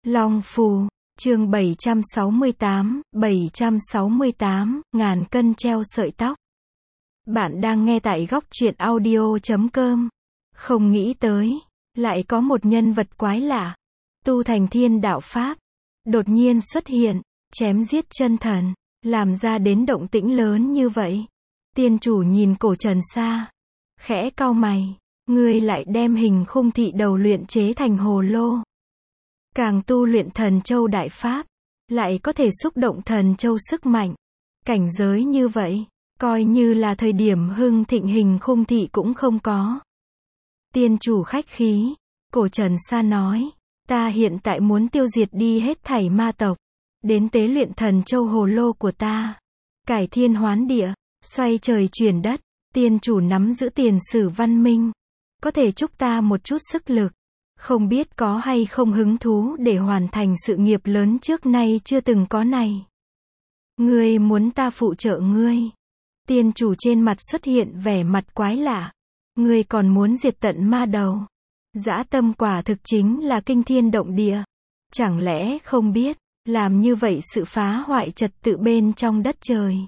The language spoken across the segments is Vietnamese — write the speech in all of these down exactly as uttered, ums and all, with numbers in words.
Long Phù, chương bảy trăm sáu mươi tám, bảy trăm sáu mươi tám, ngàn cân treo sợi tóc. Bạn đang nghe tại góc truyện audio chấm com. Không nghĩ tới, lại có một nhân vật quái lạ, tu thành thiên đạo pháp, đột nhiên xuất hiện, chém giết chân thần, làm ra đến động tĩnh lớn như vậy. Tiên chủ nhìn Cổ Trần Sa, khẽ cau mày, ngươi lại đem hình khung thị đầu luyện chế thành hồ lô. Càng tu luyện thần châu đại pháp, lại có thể xúc động thần châu sức mạnh. Cảnh giới như vậy, coi như là thời điểm hưng thịnh hình khung thị cũng không có. Tiên chủ khách khí, Cổ Trần Sa nói, ta hiện tại muốn tiêu diệt đi hết thảy ma tộc, đến tế luyện thần châu hồ lô của ta, cải thiên hoán địa, xoay trời chuyển đất. Tiên chủ nắm giữ tiền sử văn minh, có thể chúc ta một chút sức lực, không biết có hay không hứng thú để hoàn thành sự nghiệp lớn trước nay chưa từng có này. Ngươi muốn ta phụ trợ ngươi? Tiên chủ trên mặt xuất hiện vẻ mặt quái lạ. Ngươi còn muốn diệt tận ma đầu? Dã tâm quả thực chính là kinh thiên động địa. Chẳng lẽ không biết, làm như vậy sự phá hoại trật tự bên trong đất trời,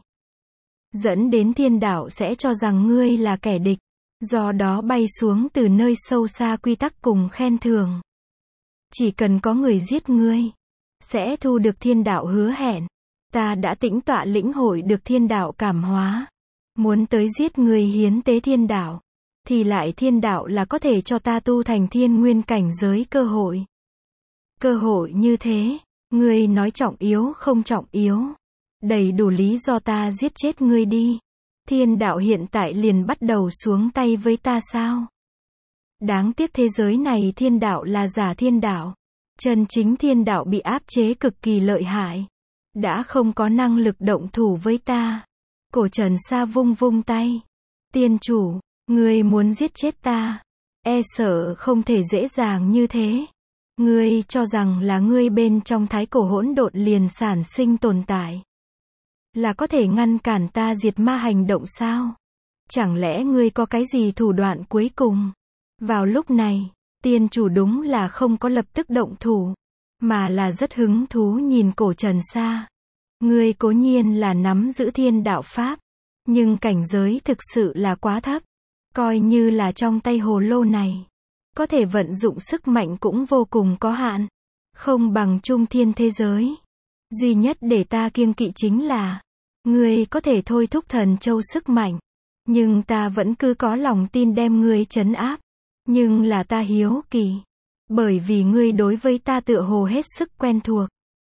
dẫn đến thiên đạo sẽ cho rằng ngươi là kẻ địch, do đó bay xuống từ nơi sâu xa quy tắc cùng khen thưởng. Chỉ cần có người giết ngươi, sẽ thu được thiên đạo hứa hẹn. Ta đã tĩnh tọa lĩnh hội được thiên đạo cảm hóa. Muốn tới giết ngươi hiến tế thiên đạo, thì lại thiên đạo là có thể cho ta tu thành thiên nguyên cảnh giới cơ hội. Cơ hội như thế, ngươi nói trọng yếu không trọng yếu, đầy đủ lý do ta giết chết ngươi đi. Thiên đạo hiện tại liền bắt đầu xuống tay với ta sao? Đáng tiếc thế giới này thiên đạo là giả thiên đạo. Chân chính thiên đạo bị áp chế cực kỳ lợi hại, đã không có năng lực động thủ với ta. Cổ Trần Sa vung vung tay. Tiên chủ, ngươi muốn giết chết ta, e sợ không thể dễ dàng như thế. Ngươi cho rằng là ngươi bên trong thái cổ hỗn độn liền sản sinh tồn tại, là có thể ngăn cản ta diệt ma hành động sao? Chẳng lẽ ngươi có cái gì thủ đoạn cuối cùng? Vào lúc này, tiên chủ đúng là không có lập tức động thủ, mà là rất hứng thú nhìn Cổ Trần Sa. Ngươi cố nhiên là nắm giữ thiên đạo pháp, nhưng cảnh giới thực sự là quá thấp. Coi như là trong tay hồ lô này, có thể vận dụng sức mạnh cũng vô cùng có hạn, không bằng trung thiên thế giới. Duy nhất để ta kiêng kỵ chính là, ngươi có thể thôi thúc thần châu sức mạnh, nhưng ta vẫn cứ có lòng tin đem ngươi trấn áp. Nhưng là ta hiếu kỳ, bởi vì ngươi đối với ta tựa hồ hết sức quen thuộc.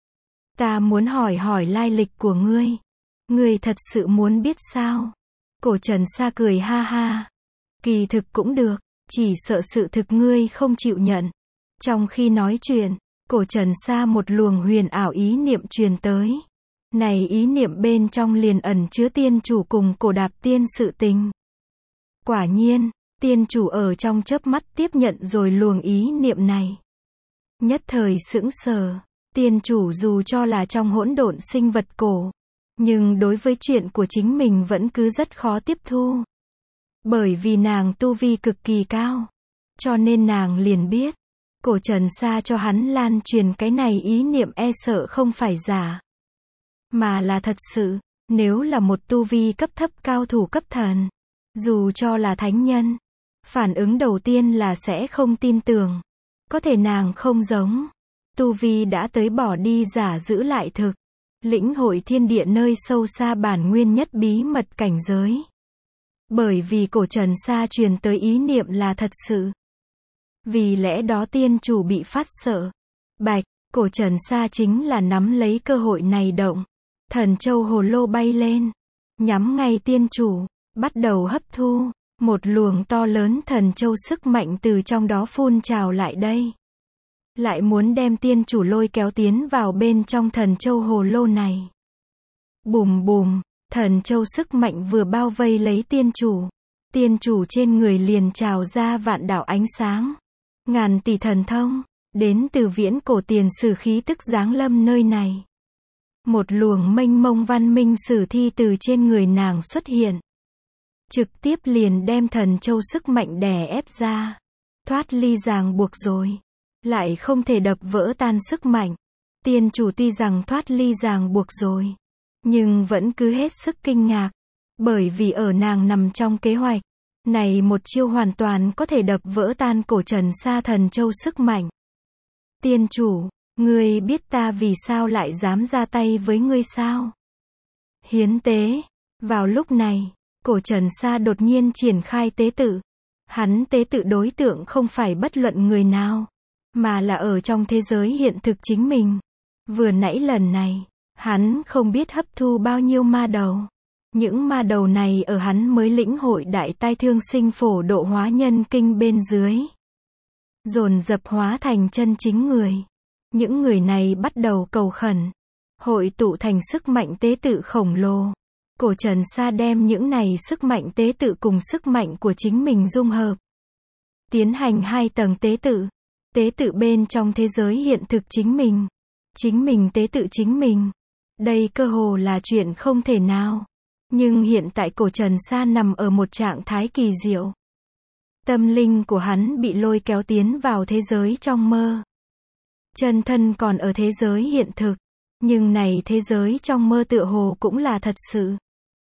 Ta muốn hỏi hỏi lai lịch của ngươi. Ngươi thật sự muốn biết sao? Cổ Trần Sa cười ha ha. Kỳ thực cũng được, chỉ sợ sự thực ngươi không chịu nhận. Trong khi nói chuyện, Cổ Trần Sa một luồng huyền ảo ý niệm truyền tới. Này ý niệm bên trong liền ẩn chứa tiên chủ cùng Cổ Đạp Tiên sự tình. Quả nhiên, tiên chủ ở trong chớp mắt tiếp nhận rồi luồng ý niệm này. Nhất thời sững sờ, tiên chủ dù cho là trong hỗn độn sinh vật cổ, nhưng đối với chuyện của chính mình vẫn cứ rất khó tiếp thu. Bởi vì nàng tu vi cực kỳ cao, cho nên nàng liền biết, Cổ Trần Sa cho hắn lan truyền cái này ý niệm e sợ không phải giả, mà là thật sự. Nếu là một tu vi cấp thấp cao thủ cấp thần, dù cho là thánh nhân, phản ứng đầu tiên là sẽ không tin tưởng. Có thể nàng không giống, tu vi đã tới bỏ đi giả giữ lại thực, lĩnh hội thiên địa nơi sâu xa bản nguyên nhất bí mật cảnh giới. Bởi vì Cổ Trần Sa truyền tới ý niệm là thật sự, vì lẽ đó tiên chủ bị phát sợ. Bạch, Cổ Trần Sa chính là nắm lấy cơ hội này động, thần châu hồ lô bay lên, nhắm ngay tiên chủ, bắt đầu hấp thu. Một luồng to lớn thần châu sức mạnh từ trong đó phun trào lại đây, lại muốn đem tiên chủ lôi kéo tiến vào bên trong thần châu hồ lô này. Bùm bùm, thần châu sức mạnh vừa bao vây lấy tiên chủ, tiên chủ trên người liền trào ra vạn đạo ánh sáng, ngàn tỷ thần thông, đến từ viễn cổ tiền sử khí tức giáng lâm nơi này. Một luồng mênh mông văn minh sử thi từ trên người nàng xuất hiện, trực tiếp liền đem thần châu sức mạnh đè ép ra, thoát ly ràng buộc rồi. lại không thể đập vỡ tan sức mạnh. Tiên chủ tuy rằng thoát ly ràng buộc rồi, nhưng vẫn cứ hết sức kinh ngạc, bởi vì ở nàng nằm trong kế hoạch này, một chiêu hoàn toàn có thể đập vỡ tan cổ Trần Sa Thần Châu sức mạnh. Tiên chủ, ngươi biết ta vì sao lại dám ra tay với ngươi sao? Hiến tế. Vào lúc này, cổ Trần Sa đột nhiên triển khai tế tự. Hắn tế tự đối tượng không phải bất luận người nào, mà là ở trong thế giới hiện thực chính mình. Vừa nãy lần này, hắn không biết hấp thu bao nhiêu ma đầu. Những ma đầu này ở hắn mới lĩnh hội đại tai thương sinh phổ độ hóa nhân kinh bên dưới, dồn dập hóa thành chân chính người. Những người này bắt đầu cầu khẩn, hội tụ thành sức mạnh tế tự khổng lồ. Cổ Trần Sa đem những này sức mạnh tế tự cùng sức mạnh của chính mình dung hợp, tiến hành hai tầng tế tự. Tế tự bên trong thế giới hiện thực chính mình, chính mình tế tự chính mình. Đây cơ hồ là chuyện không thể nào. Nhưng hiện tại cổ Trần Sa nằm ở một trạng thái kỳ diệu. Tâm linh của hắn bị lôi kéo tiến vào thế giới trong mơ. Chân thân còn ở thế giới hiện thực, nhưng này thế giới trong mơ tựa hồ cũng là thật sự.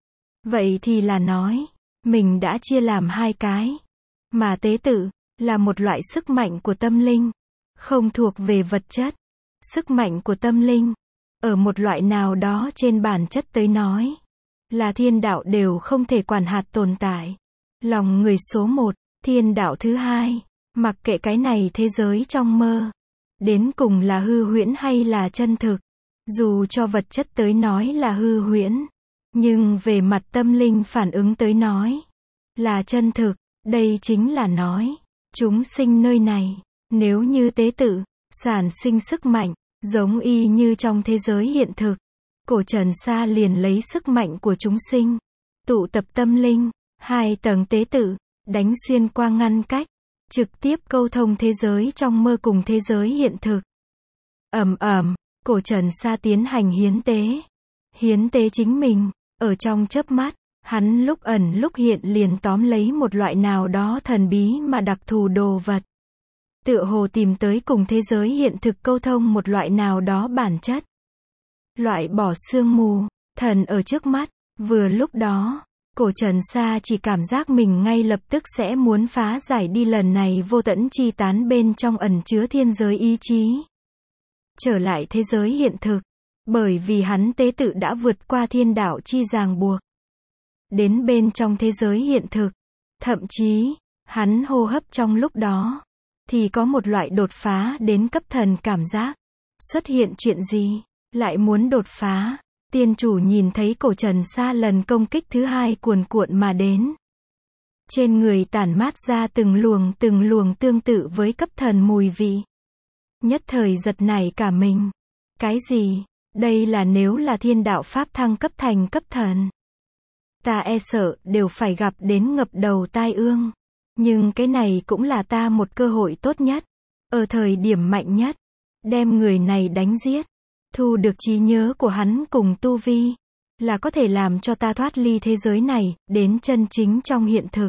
Vậy thì là nói, mình đã chia làm hai cái. Mà tế tự, là một loại sức mạnh của tâm linh, không thuộc về vật chất. Sức mạnh của tâm linh, ở một loại nào đó trên bản chất tới nói, là thiên đạo đều không thể quản hạt tồn tại. Lòng người số một, thiên đạo thứ hai, mặc kệ cái này thế giới trong mơ, đến cùng là hư huyễn hay là chân thực. Dù cho vật chất tới nói là hư huyễn, nhưng về mặt tâm linh phản ứng tới nói, là chân thực. Đây chính là nói, chúng sinh nơi này, nếu như tế tự, sản sinh sức mạnh, giống y như trong thế giới hiện thực. Cổ Trần Sa liền lấy sức mạnh của chúng sinh, tụ tập tâm linh, hai tầng tế tự, đánh xuyên qua ngăn cách, trực tiếp câu thông thế giới trong mơ cùng thế giới hiện thực. Ầm ầm, cổ Trần Sa tiến hành hiến tế. Hiến tế chính mình, ở trong chớp mắt, hắn lúc ẩn lúc hiện liền tóm lấy một loại nào đó thần bí mà đặc thù đồ vật. Tựa hồ tìm tới cùng thế giới hiện thực câu thông một loại nào đó bản chất. Loại bỏ sương mù, thần ở trước mắt. Vừa lúc đó, cổ Trần Sa chỉ cảm giác mình ngay lập tức sẽ muốn phá giải đi lần này vô tận chi tán bên trong ẩn chứa thiên giới ý chí. Trở lại thế giới hiện thực, bởi vì hắn tế tự đã vượt qua thiên đạo chi ràng buộc. Đến bên trong thế giới hiện thực, thậm chí, hắn hô hấp trong lúc đó, thì có một loại đột phá đến cấp thần cảm giác. Xuất hiện chuyện gì? Lại muốn đột phá. Tiên chủ nhìn thấy cổ Trần Sa lần công kích thứ hai cuồn cuộn mà đến. Trên người tản mát ra từng luồng từng luồng tương tự với cấp thần mùi vị. Nhất thời giật nảy cả mình. Cái gì? Đây là nếu là thiên đạo pháp thăng cấp thành cấp thần, ta e sợ đều phải gặp đến ngập đầu tai ương. Nhưng cái này cũng là ta một cơ hội tốt nhất, ở thời điểm mạnh nhất, đem người này đánh giết, thu được trí nhớ của hắn cùng tu vi, là có thể làm cho ta thoát ly thế giới này, đến chân chính trong hiện thực.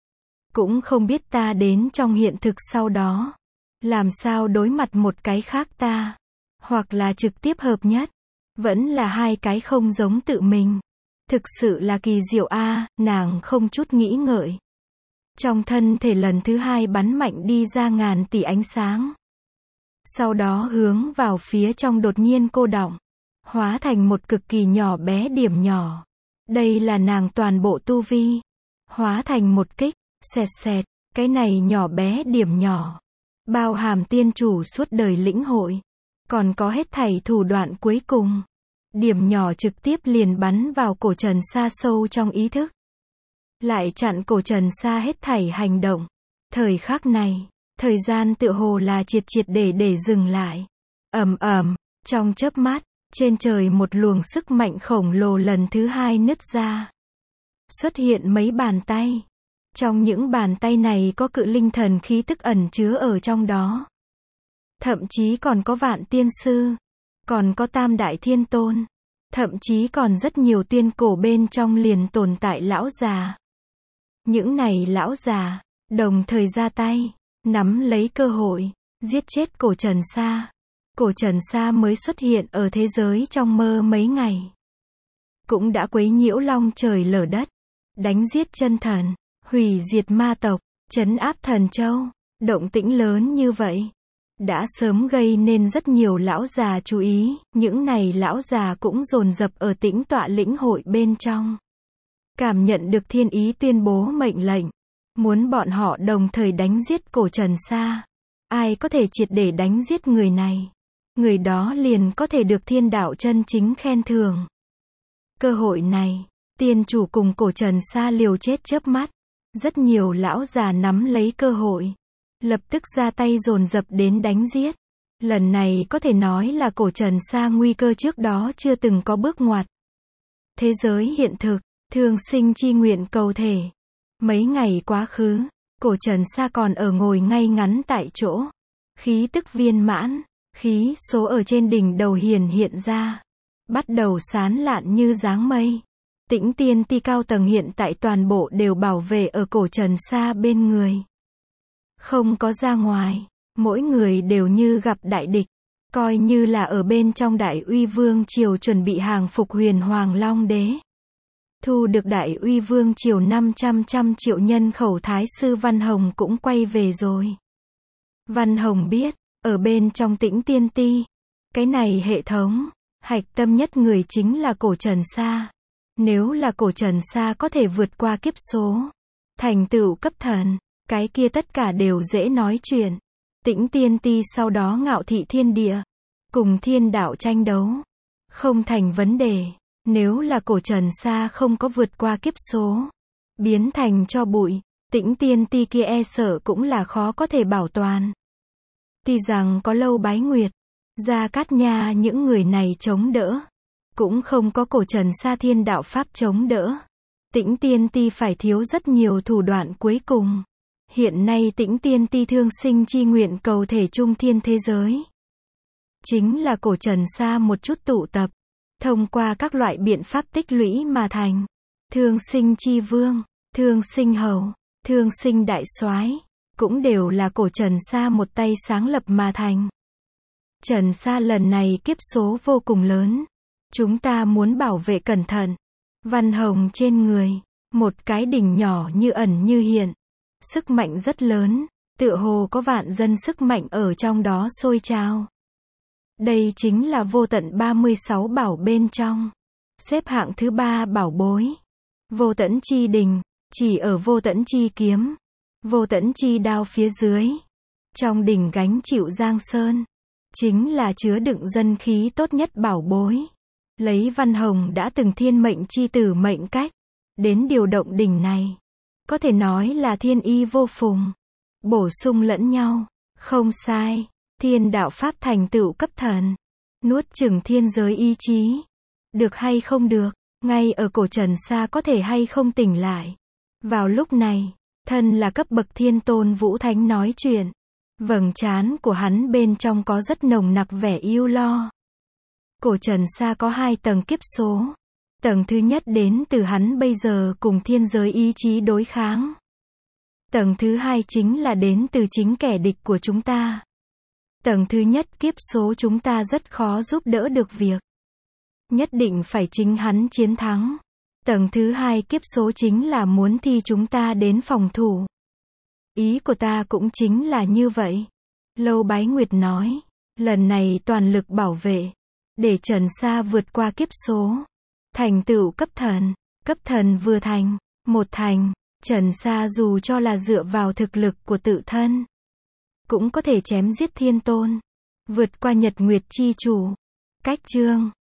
Cũng không biết ta đến trong hiện thực sau đó, làm sao đối mặt một cái khác ta, hoặc là trực tiếp hợp nhất, vẫn là hai cái không giống tự mình. Thực sự là kỳ diệu a, à, nàng không chút nghĩ ngợi. Trong thân thể lần thứ hai bắn mạnh đi ra ngàn tỷ ánh sáng. Sau đó hướng vào phía trong đột nhiên cô đọng, hóa thành một cực kỳ nhỏ bé điểm nhỏ. Đây là nàng toàn bộ tu vi. Hóa thành một kích, xẹt xẹt, cái này nhỏ bé điểm nhỏ. Bao hàm tiên chủ suốt đời lĩnh hội. Còn có hết thảy thủ đoạn cuối cùng. Điểm nhỏ trực tiếp liền bắn vào cổ Trần Sa sâu trong ý thức. Lại chặn cổ Trần Sa hết thảy hành động. Thời khắc này, thời gian tựa hồ là triệt triệt để để dừng lại. Ầm ầm, trong chớp mắt, trên trời một luồng sức mạnh khổng lồ lần thứ hai nứt ra. Xuất hiện mấy bàn tay. Trong những bàn tay này có cự linh thần khí tức ẩn chứa ở trong đó. Thậm chí còn có vạn tiên sư. Còn có tam đại thiên tôn. Thậm chí còn rất nhiều tuyên cổ bên trong liền tồn tại lão già. Những này lão già, đồng thời ra tay, nắm lấy cơ hội, giết chết cổ Trần Sa. Cổ Trần Sa mới xuất hiện ở thế giới trong mơ mấy ngày. Cũng đã quấy nhiễu long trời lở đất, đánh giết chân thần, hủy diệt ma tộc, trấn áp thần châu. Động tĩnh lớn như vậy, đã sớm gây nên rất nhiều lão già chú ý, những này lão già cũng dồn dập ở tĩnh tọa lĩnh hội bên trong. Cảm nhận được thiên ý tuyên bố mệnh lệnh, muốn bọn họ đồng thời đánh giết cổ Trần Sa. Ai có thể triệt để đánh giết người này, người đó liền có thể được thiên đạo chân chính khen thưởng. Cơ hội này, tiên chủ cùng cổ Trần Sa liều chết chớp mắt. Rất nhiều lão già nắm lấy cơ hội, lập tức ra tay dồn dập đến đánh giết. Lần này có thể nói là cổ Trần Sa nguy cơ trước đó chưa từng có bước ngoặt. Thế giới hiện thực, thương sinh chi nguyện cầu thể. Mấy ngày quá khứ, cổ Trần Sa còn ở ngồi ngay ngắn tại chỗ. Khí tức viên mãn, khí số ở trên đỉnh đầu hiển hiện ra. Bắt đầu sán lạn như dáng mây. Tĩnh tiên ti cao tầng hiện tại toàn bộ đều bảo vệ ở cổ Trần Sa bên người. Không có ra ngoài, mỗi người đều như gặp đại địch. Coi như là ở bên trong Đại Uy Vương Triều chuẩn bị hàng phục Huyền Hoàng Long Đế. Thu được Đại Uy Vương Triều năm trăm trăm triệu nhân khẩu Thái sư Văn Hồng cũng quay về rồi. Văn Hồng biết, ở bên trong Tĩnh tiên ti, cái này hệ thống, hạch tâm nhất người chính là cổ Trần Sa. Nếu là cổ Trần Sa có thể vượt qua kiếp số, thành tựu cấp thần, cái kia tất cả đều dễ nói chuyện. Tĩnh tiên ti sau đó ngạo thị thiên địa, cùng thiên đạo tranh đấu, không thành vấn đề. Nếu là cổ Trần Sa không có vượt qua kiếp số, biến thành cho bụi, Tĩnh tiên ti kia e sợ cũng là khó có thể bảo toàn. Tuy rằng có Lâu Bái Nguyệt, Gia Cát Nha những người này chống đỡ, cũng không có cổ Trần Sa thiên đạo pháp chống đỡ. Tĩnh tiên ti phải thiếu rất nhiều thủ đoạn cuối cùng. Hiện nay Tĩnh tiên ti thương sinh chi nguyện cầu thể trung thiên thế giới. Chính là cổ Trần Sa một chút tụ tập, thông qua các loại biện pháp tích lũy mà thành. Thương sinh chi vương, thương sinh hầu, thương sinh đại soái, cũng đều là cổ Trần Sa một tay sáng lập mà thành. Trần Sa lần này kiếp số vô cùng lớn. Chúng ta muốn bảo vệ cẩn thận. Văn Hồng trên người, một cái đỉnh nhỏ như ẩn như hiện. Sức mạnh rất lớn, tựa hồ có vạn dân sức mạnh ở trong đó sôi trào. Đây chính là vô tận ba mươi sáu bảo bên trong. Xếp hạng thứ ba bảo bối. Vô tận chi đình, chỉ ở vô tận chi kiếm. Vô tận chi đao phía dưới. Trong đỉnh gánh chịu Giang Sơn. Chính là chứa đựng dân khí tốt nhất bảo bối. Lấy Văn Hồng đã từng thiên mệnh chi tử mệnh cách, đến điều động đỉnh này. Có thể nói là thiên y vô phùng. Bổ sung lẫn nhau, không sai. Thiên đạo pháp thành tựu cấp thần. Nuốt chửng thiên giới ý chí. Được hay không được, ngay ở cổ Trần Sa có thể hay không tỉnh lại. Vào lúc này, thân là cấp bậc thiên tôn Vũ Thánh nói chuyện. Vầng trán của hắn bên trong có rất nồng nặc vẻ yêu lo. Cổ Trần Sa có hai tầng kiếp số. Tầng thứ nhất đến từ hắn bây giờ cùng thiên giới ý chí đối kháng. Tầng thứ hai chính là đến từ chính kẻ địch của chúng ta. Tầng thứ nhất kiếp số chúng ta rất khó giúp đỡ được việc. Nhất định phải chính hắn chiến thắng. Tầng thứ hai kiếp số chính là muốn thi chúng ta đến phòng thủ. Ý của ta cũng chính là như vậy. Lâu Bái Nguyệt nói, lần này toàn lực bảo vệ, để Trần Sa vượt qua kiếp số. Thành tựu cấp thần, cấp thần vừa thành, một thành, Trần Sa dù cho là dựa vào thực lực của tự thân, cũng có thể chém giết thiên tôn, vượt qua nhật nguyệt chi chủ. Cách chương